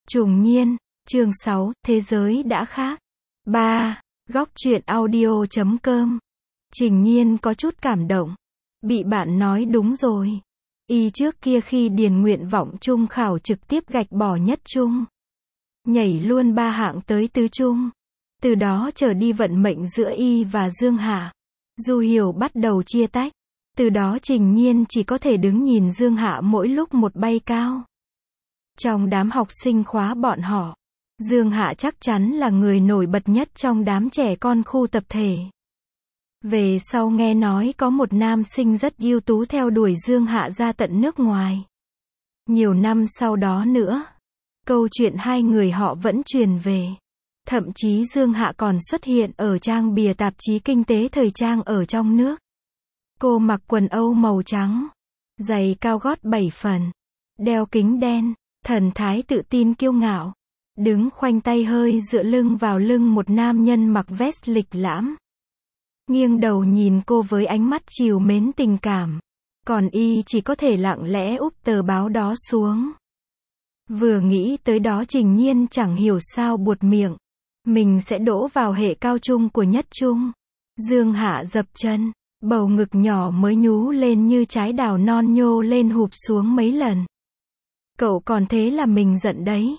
Trùng Niên, chương 6, Thế giới đã khác. 3. Góc truyện audio.com. Trình Nhiên có chút cảm động. Bị bạn nói đúng rồi. Y trước kia khi điền nguyện vọng trung khảo trực tiếp gạch bỏ nhất trung. Nhảy luôn 3 hạng tới tứ trung. Từ đó trở đi vận mệnh giữa Y và Dương Hạ, Du Hiểu bắt đầu chia tách. Từ đó Trình Nhiên chỉ có thể đứng nhìn Dương Hạ mỗi lúc một bay cao. Trong đám học sinh khóa bọn họ, Dương Hạ chắc chắn là người nổi bật nhất trong đám trẻ con khu tập thể. Về sau nghe nói có một nam sinh rất ưu tú theo đuổi Dương Hạ ra tận nước ngoài. Nhiều năm sau đó nữa, câu chuyện hai người họ vẫn truyền về. Thậm chí Dương Hạ còn xuất hiện ở trang bìa tạp chí kinh tế thời trang ở trong nước. Cô mặc quần âu màu trắng, giày cao gót 7 phần, đeo kính đen, thần thái tự tin kiêu ngạo, đứng khoanh tay hơi dựa lưng vào lưng một nam nhân mặc vest lịch lãm. Nghiêng đầu nhìn cô với ánh mắt trìu mến tình cảm, còn Y chỉ có thể lặng lẽ úp tờ báo đó xuống. Vừa nghĩ tới đó Trình Nhiên chẳng hiểu sao buột miệng. Mình sẽ đỗ vào hệ cao trung của nhất trung. Dương Hạ dập chân, bầu ngực nhỏ mới nhú lên như trái đào non nhô lên hụp xuống mấy lần. Cậu còn thế là mình giận đấy.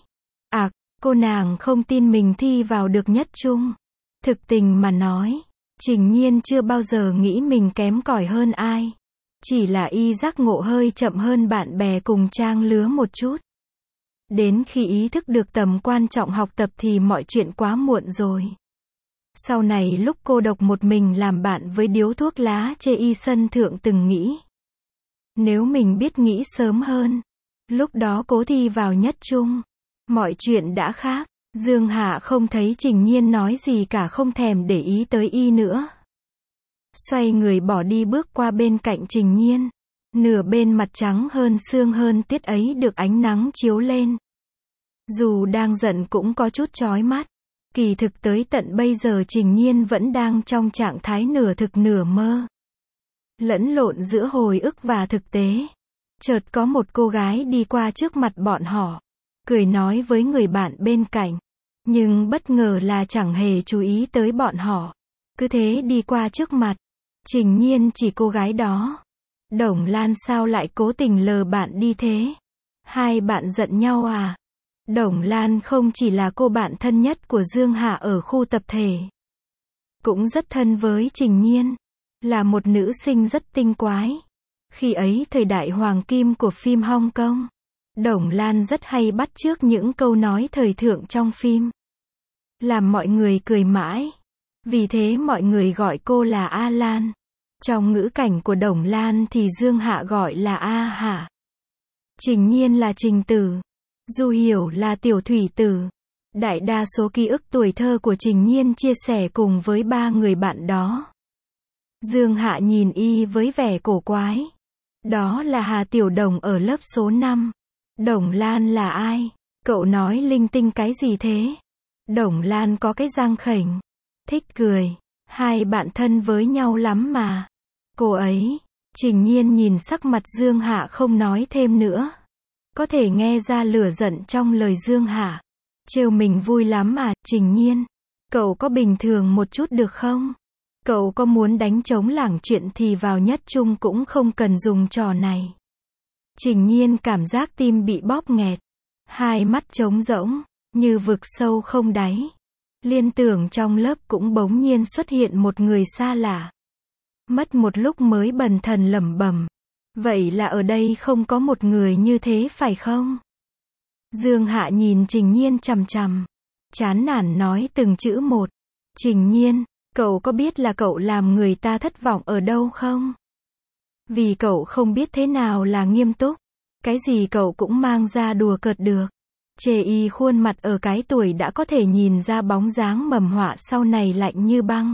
Cô nàng không tin mình thi vào được nhất trung. Thực tình mà nói, Trình Nhiên chưa bao giờ nghĩ mình kém cỏi hơn ai. Chỉ là Y giác ngộ hơi chậm hơn bạn bè cùng trang lứa một chút. Đến khi ý thức được tầm quan trọng học tập thì mọi chuyện quá muộn rồi. Sau này lúc cô độc một mình làm bạn với điếu thuốc lá chê Y sân thượng từng nghĩ. Nếu mình biết nghĩ sớm hơn, lúc đó cố thi vào nhất trung, mọi chuyện đã khác. Dương Hạ không thấy Trình Nhiên nói gì cả, không thèm để ý tới Y nữa. Xoay người bỏ đi bước qua bên cạnh Trình Nhiên. Nửa bên mặt trắng hơn sương hơn tuyết ấy được ánh nắng chiếu lên. Dù đang giận cũng có chút chói mắt. Kỳ thực tới tận bây giờ Trình Nhiên vẫn đang trong trạng thái nửa thực nửa mơ. Lẫn lộn giữa hồi ức và thực tế. Chợt có một cô gái đi qua trước mặt bọn họ, cười nói với người bạn bên cạnh. Nhưng bất ngờ là chẳng hề chú ý tới bọn họ. Cứ thế đi qua trước mặt. Trình Nhiên chỉ cô gái đó. Đồng Lan sao lại cố tình lờ bạn đi thế? Hai bạn giận nhau à? Đồng Lan không chỉ là cô bạn thân nhất của Dương Hạ ở khu tập thể, cũng rất thân với Trình Nhiên. Là một nữ sinh rất tinh quái. Khi ấy thời đại hoàng kim của phim Hong Kong, Đồng Lan rất hay bắt chước những câu nói thời thượng trong phim, làm mọi người cười mãi. Vì thế mọi người gọi cô là A Lan. Trong ngữ cảnh của Đồng Lan thì Dương Hạ gọi là A Hạ. Trình Nhiên là Trình Tử. Du Hiểu là Tiểu Thủy Tử. Đại đa số ký ức tuổi thơ của Trình Nhiên chia sẻ cùng với ba người bạn đó. Dương Hạ nhìn Y với vẻ cổ quái. Đó là Hà Tiểu Đồng ở lớp số 5. Đồng Lan là ai? Cậu nói linh tinh cái gì thế? Đồng Lan có cái răng khểnh, thích cười. Hai bạn thân với nhau lắm mà. Cô ấy. Trình Nhiên nhìn sắc mặt Dương Hạ không nói thêm nữa. Có thể nghe ra lửa giận trong lời Dương Hạ. Trêu mình vui lắm à, Trình Nhiên. Cậu có bình thường một chút được không? Cậu có muốn đánh trống lảng chuyện thì vào nhất trung cũng không cần dùng trò này. Trình Nhiên cảm giác tim bị bóp nghẹt. Hai mắt trống rỗng, như vực sâu không đáy. Liên tưởng trong lớp cũng bỗng nhiên xuất hiện một người xa lạ. Mất một lúc mới bần thần lẩm bẩm. Vậy là ở đây không có một người như thế phải không? Dương Hạ nhìn Trình Nhiên chằm chằm. Chán nản nói từng chữ một. Trình Nhiên, cậu có biết là cậu làm người ta thất vọng ở đâu không? Vì cậu không biết thế nào là nghiêm túc. Cái gì cậu cũng mang ra đùa cợt được. Chê Y khuôn mặt ở cái tuổi đã có thể nhìn ra bóng dáng mầm họa sau này lạnh như băng.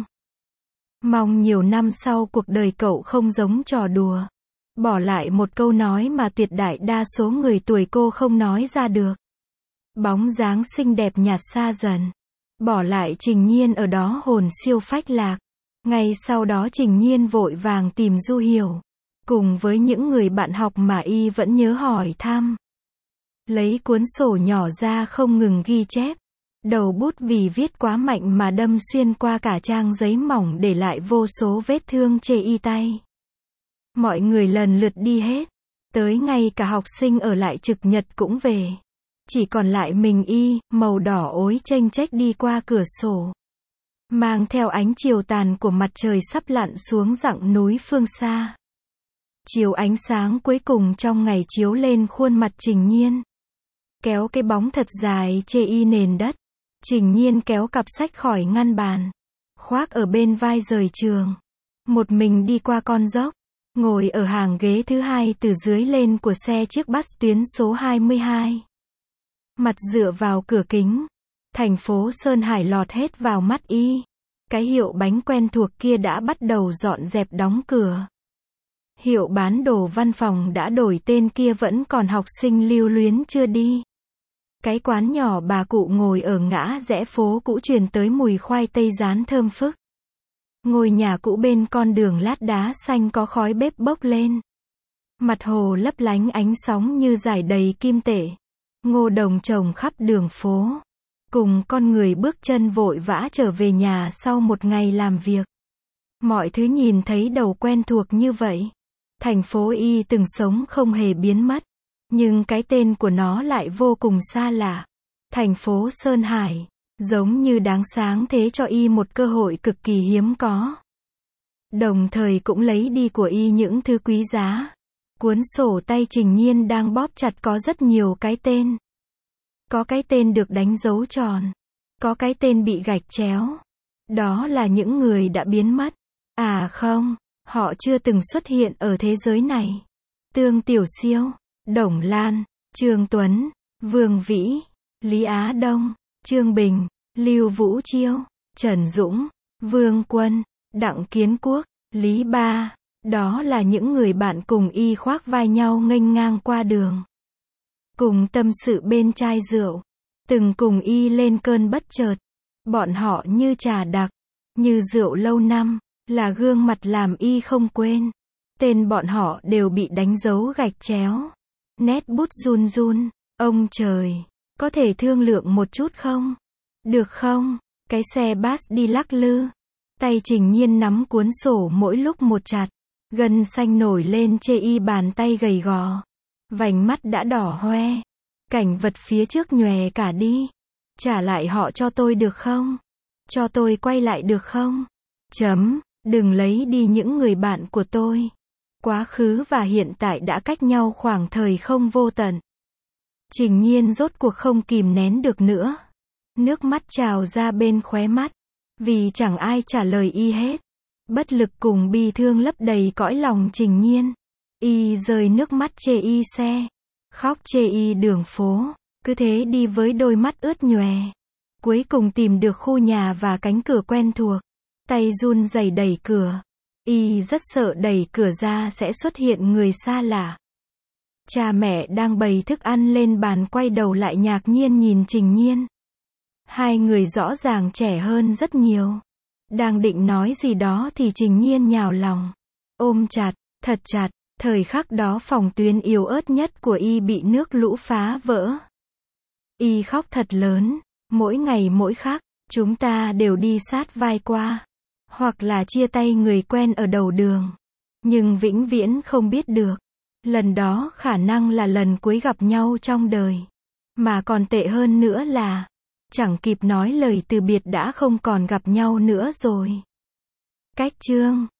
Mong nhiều năm sau cuộc đời cậu không giống trò đùa. Bỏ lại một câu nói mà tuyệt đại đa số người tuổi cô không nói ra được. Bóng dáng xinh đẹp nhạt xa dần. Bỏ lại Trình Nhiên ở đó hồn siêu phách lạc. Ngay sau đó Trình Nhiên vội vàng tìm Du Hiểu. Cùng với những người bạn học mà Y vẫn nhớ hỏi thăm. Lấy cuốn sổ nhỏ ra không ngừng ghi chép. Đầu bút vì viết quá mạnh mà đâm xuyên qua cả trang giấy mỏng để lại vô số vết thương chê y tay. Mọi người lần lượt đi hết. Tới ngay cả học sinh ở lại trực nhật cũng về. Chỉ còn lại mình y, màu đỏ ối chênh chếch đi qua cửa sổ. Mang theo ánh chiều tàn của mặt trời sắp lặn xuống dặng núi phương xa. Chiều ánh sáng cuối cùng trong ngày chiếu lên khuôn mặt Trình Nhiên. Kéo cái bóng thật dài chê y nền đất. Trình Nhiên kéo cặp sách khỏi ngăn bàn. Khoác ở bên vai rời trường. Một mình đi qua con dốc. Ngồi ở hàng ghế thứ hai từ dưới lên của xe chiếc bus tuyến số 22. Mặt dựa vào cửa kính. Thành phố Sơn Hải lọt hết vào mắt y. Cái hiệu bánh quen thuộc kia đã bắt đầu dọn dẹp đóng cửa. Hiệu bán đồ văn phòng đã đổi tên kia vẫn còn học sinh lưu luyến chưa đi. Cái quán nhỏ bà cụ ngồi ở ngã rẽ phố cũ truyền tới mùi khoai tây rán thơm phức. Ngôi nhà cũ bên con đường lát đá xanh có khói bếp bốc lên. Mặt hồ lấp lánh ánh sóng như dải đầy kim tệ. Ngô đồng trồng khắp đường phố. Cùng con người bước chân vội vã trở về nhà sau một ngày làm việc. Mọi thứ nhìn thấy đầu quen thuộc như vậy. Thành phố y từng sống không hề biến mất. Nhưng cái tên của nó lại vô cùng xa lạ. Thành phố Sơn Hải. Giống như đáng sáng thế cho y một cơ hội cực kỳ hiếm có. Đồng thời cũng lấy đi của y những thứ quý giá. Cuốn sổ tay Trình Nhiên đang bóp chặt có rất nhiều cái tên. Có cái tên được đánh dấu tròn. Có cái tên bị gạch chéo. Đó là những người đã biến mất. À không, họ chưa từng xuất hiện ở thế giới này. Tương Tiểu Siêu, Đồng Lan, Trương Tuấn, Vương Vĩ, Lý Á Đông, Trương Bình, Lưu Vũ Chiêu, Trần Dũng, Vương Quân, Đặng Kiến Quốc, Lý Ba. Đó là những người bạn cùng y khoác vai nhau nghênh ngang qua đường. Cùng tâm sự bên chai rượu. Từng cùng y lên cơn bất chợt. Bọn họ như trà đặc, như rượu lâu năm, là gương mặt làm y không quên. Tên bọn họ đều bị đánh dấu gạch chéo. Nét bút run run. Ông trời, có thể thương lượng một chút không? Được không? Cái xe bus đi lắc lư. Tay Trình Nhiên nắm cuốn sổ mỗi lúc một chặt. Gân xanh nổi lên chê y bàn tay gầy gò. Vành mắt đã đỏ hoe. Cảnh vật phía trước nhòe cả đi. Trả lại họ cho tôi được không? Cho tôi quay lại được không? Đừng lấy đi những người bạn của tôi. Quá khứ và hiện tại đã cách nhau khoảng thời không vô tận. Trình Nhiên rốt cuộc không kìm nén được nữa. Nước mắt trào ra bên khóe mắt. Vì chẳng ai trả lời y hết. Bất lực cùng bi thương lấp đầy cõi lòng Trình Nhiên. Y rơi nước mắt chê y xe. Khóc chê y đường phố. Cứ thế đi với đôi mắt ướt nhòe. Cuối cùng tìm được khu nhà và cánh cửa quen thuộc. Tay run rẩy đẩy cửa. Y rất sợ đẩy cửa ra sẽ xuất hiện người xa lạ. Cha mẹ đang bày thức ăn lên bàn quay đầu lại ngạc nhiên nhìn Trình Nhiên. Hai người rõ ràng trẻ hơn rất nhiều. Đang định nói gì đó thì Trình Nhiên nhào lòng. Ôm chặt, thật chặt. Thời khắc đó phòng tuyến yếu ớt nhất của y bị nước lũ phá vỡ. Y khóc thật lớn. Mỗi ngày mỗi khắc, chúng ta đều đi sát vai qua. Hoặc là chia tay người quen ở đầu đường. Nhưng vĩnh viễn không biết được. Lần đó khả năng là lần cuối gặp nhau trong đời. Mà còn tệ hơn nữa là chẳng kịp nói lời từ biệt đã không còn gặp nhau nữa rồi. Cách chương